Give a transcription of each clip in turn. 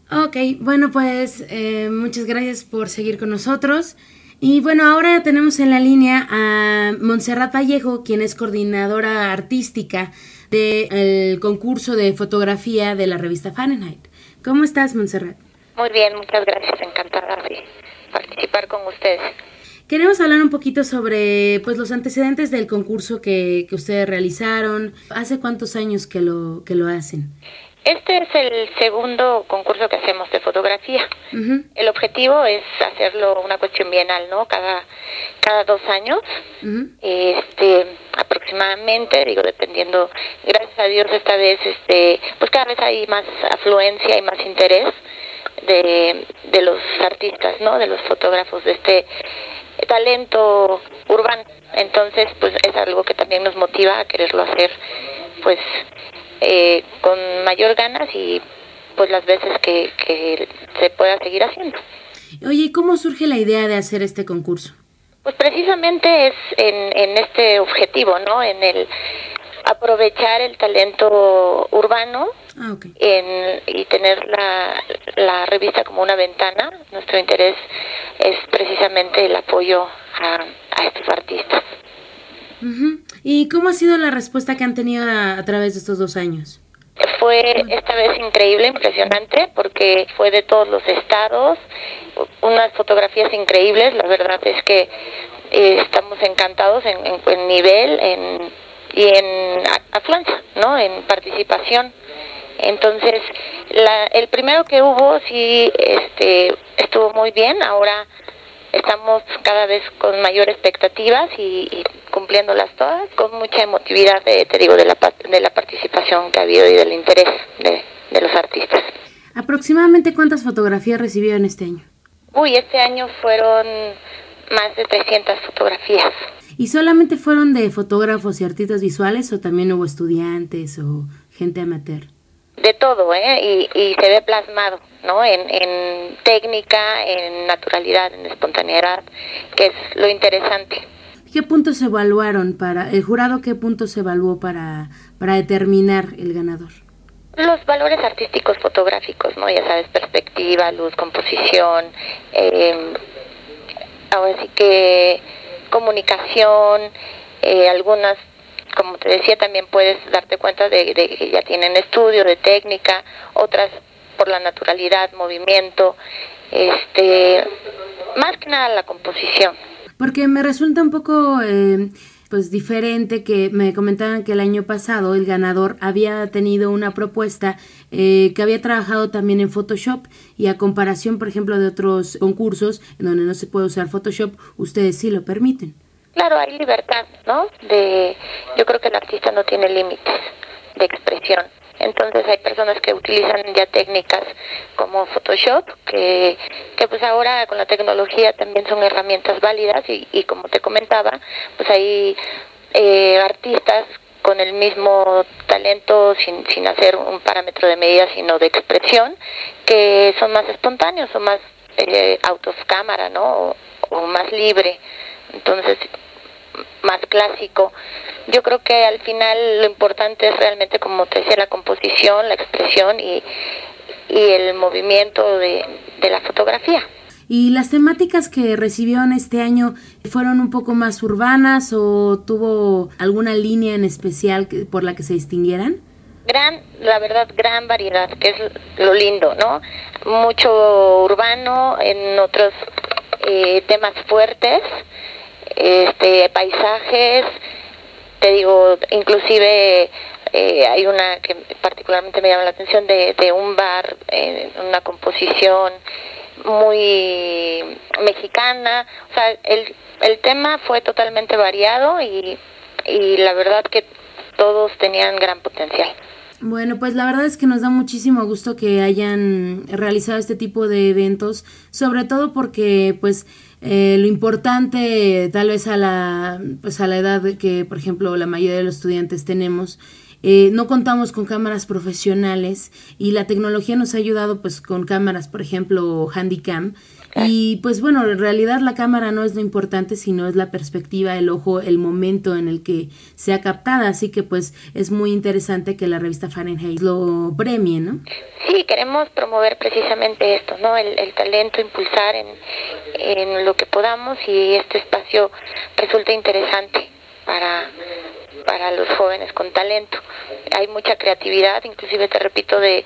Ok, bueno, pues muchas gracias por seguir con nosotros. Y bueno, ahora tenemos en la línea a Montserrat Vallejo, quien es coordinadora artística del concurso de fotografía de la revista Fahrenheit. ¿Cómo estás, Montserrat? Muy bien, muchas gracias, encantada de participar con ustedes. Queremos hablar un poquito sobre pues los antecedentes del concurso que ustedes realizaron. ¿Hace cuántos años que lo hacen? Este es el segundo concurso que hacemos de fotografía. Uh-huh. El objetivo es hacerlo una cuestión bienal, ¿no? Cada 2 años, uh-huh. Aproximadamente, dependiendo. Gracias a Dios esta vez, pues cada vez hay más afluencia y más interés de los artistas, ¿no? De los fotógrafos de este talento urbano. Entonces, pues es algo que también nos motiva a quererlo hacer, pues con mayor ganas y pues las veces que se pueda seguir haciendo. Oye, ¿cómo surge la idea de hacer este concurso? Pues precisamente es en este objetivo, ¿no? En el aprovechar el talento urbano. Okay. Y tener la revista como una ventana. Nuestro interés es precisamente el apoyo a estos artistas. Uh-huh. ¿Y cómo ha sido la respuesta que han tenido a través de estos 2 años? Fue esta vez increíble, impresionante, porque fue de todos los estados, unas fotografías increíbles. La verdad es que estamos encantados en nivel y en afluencia, ¿no? En participación. Entonces, el primero que hubo sí estuvo muy bien. Ahora estamos cada vez con mayor expectativas y cumpliéndolas todas, con mucha emotividad, de la participación que ha habido y del interés de los artistas. ¿Aproximadamente cuántas fotografías recibieron este año? Este año fueron más de 300 fotografías. ¿Y solamente fueron de fotógrafos y artistas visuales o también hubo estudiantes o gente amateur? De todo, y se ve plasmado, ¿no? En técnica, en naturalidad, en espontaneidad, que es lo interesante. ¿Qué puntos evaluaron el jurado? ¿Qué puntos evaluó para determinar el ganador? Los valores artísticos fotográficos, ¿no? Ya sabes, perspectiva, luz, composición, ahora sí que comunicación, algunas, como te decía, también puedes darte cuenta de que ya tienen estudio de técnica, otras por la naturalidad, movimiento, más que nada la composición. Porque me resulta un poco pues diferente que me comentaban que el año pasado el ganador había tenido una propuesta que había trabajado también en Photoshop, y a comparación, por ejemplo, de otros concursos en donde no se puede usar Photoshop, ustedes sí lo permiten. Claro, hay libertad, ¿no? Yo creo que el artista no tiene límites de expresión. Entonces hay personas que utilizan ya técnicas como Photoshop, que pues ahora con la tecnología también son herramientas válidas y como te comentaba, pues hay artistas con el mismo talento sin hacer un parámetro de medida, sino de expresión, que son más espontáneos o más out of camera, ¿no? O más libre. Entonces, más clásico. Yo creo que al final lo importante es realmente, como te decía, la composición, la expresión y el movimiento de la fotografía. ¿Y las temáticas que recibieron este año fueron un poco más urbanas o tuvo alguna línea en especial por la que se distinguieran? La verdad, gran variedad, que es lo lindo, ¿no? Mucho urbano, en otros temas fuertes, paisajes, te digo, inclusive hay una que particularmente me llama la atención de un bar, una composición muy mexicana. O sea, el tema fue totalmente variado y la verdad que todos tenían gran potencial. Bueno, pues la verdad es que nos da muchísimo gusto que hayan realizado este tipo de eventos, sobre todo porque pues lo importante tal vez a la edad que, por ejemplo, la mayoría de los estudiantes tenemos, no contamos con cámaras profesionales y la tecnología nos ha ayudado pues con cámaras, por ejemplo, Handycam. Y pues bueno, en realidad la cámara no es lo importante, sino es la perspectiva, el ojo, el momento en el que sea captada, así que pues es muy interesante que la revista Fahrenheit lo premie, ¿no? Sí, queremos promover precisamente esto, ¿no? El talento, impulsar en lo que podamos, y este espacio resulta interesante para los jóvenes con talento. Hay mucha creatividad, inclusive te repito, de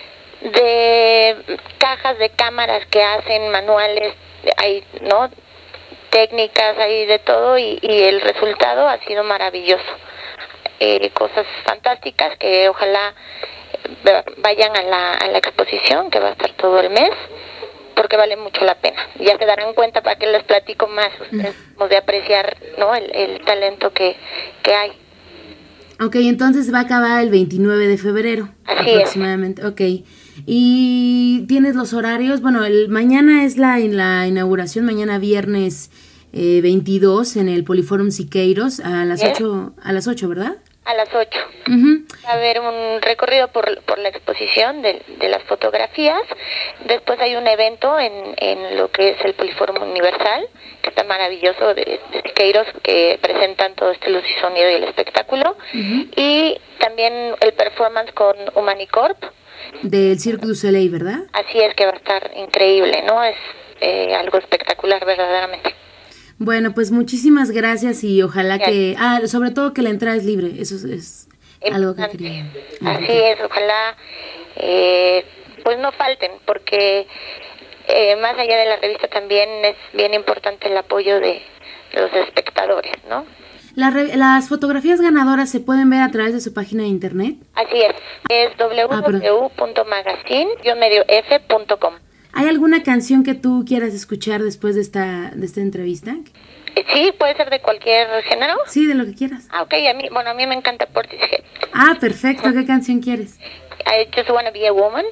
cajas de cámaras que hacen manuales, hay, ¿no?, técnicas, hay de todo, y el resultado ha sido maravilloso. Cosas fantásticas que ojalá vayan a la exposición, que va a estar todo el mes, porque vale mucho la pena. Ya se darán cuenta, para que les platico más, ustedes, de apreciar, ¿no?, el talento que hay. Ok, entonces va a acabar el 29 de febrero. Así aproximadamente. Es. Ok. ¿Y tienes los horarios? Bueno, mañana es la inauguración, mañana viernes 22 en el Poliforum Siqueiros a las 8, ¿verdad? A las 8. Va a haber un recorrido por la exposición de las fotografías. Después hay un evento en lo que es el Poliforum Universal, que está maravilloso, de Siqueiros, que presentan todo este luz y sonido y el espectáculo. Y también el performance con Humanicorp. Del Cirque du Soleil, ¿verdad? Así es, que va a estar increíble, ¿no? Es algo espectacular, verdaderamente. Bueno, pues muchísimas gracias, y ojalá que... sobre todo que la entrada es libre, eso es algo que quería. Así es, ojalá pues no falten, porque más allá de la revista también es bien importante el apoyo de los espectadores, ¿no? Las fotografías ganadoras se pueden ver a través de su página de internet. Así es www.magazine-f.com. ¿Hay alguna canción que tú quieras escuchar después de esta entrevista? Sí, puede ser de cualquier género. Sí, de lo que quieras. Ok, a mí me encanta Portishead. Perfecto. ¿Qué canción quieres? I Just Wanna Be a Woman.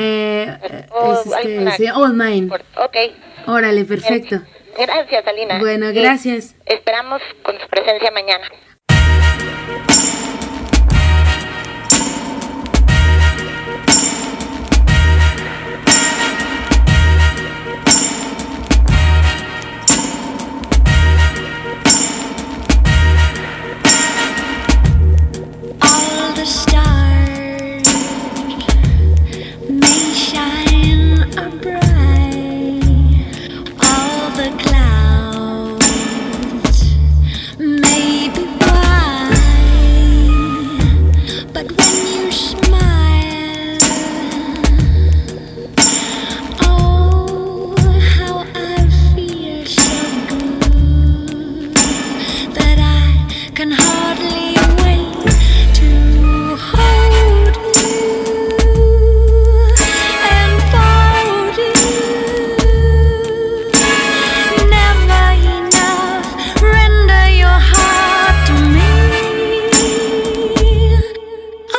All Mine. Ok. Órale, perfecto. Gracias, Alina. Bueno, gracias. Esperamos con su presencia mañana. All the stars may shine bright, all the clouds may be white, but when you smile, oh, how I feel so good that I can hardly wait to hold you and fold you. Never enough, render your heart to me. Oh,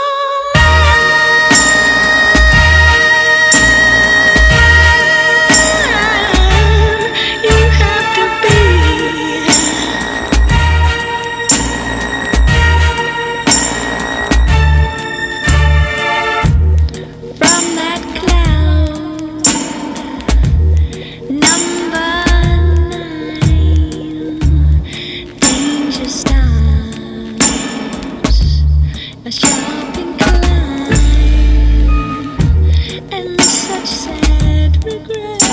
mine, you have to be. From that cloud, number 9, danger starts, a sharp incline, and such sad regret.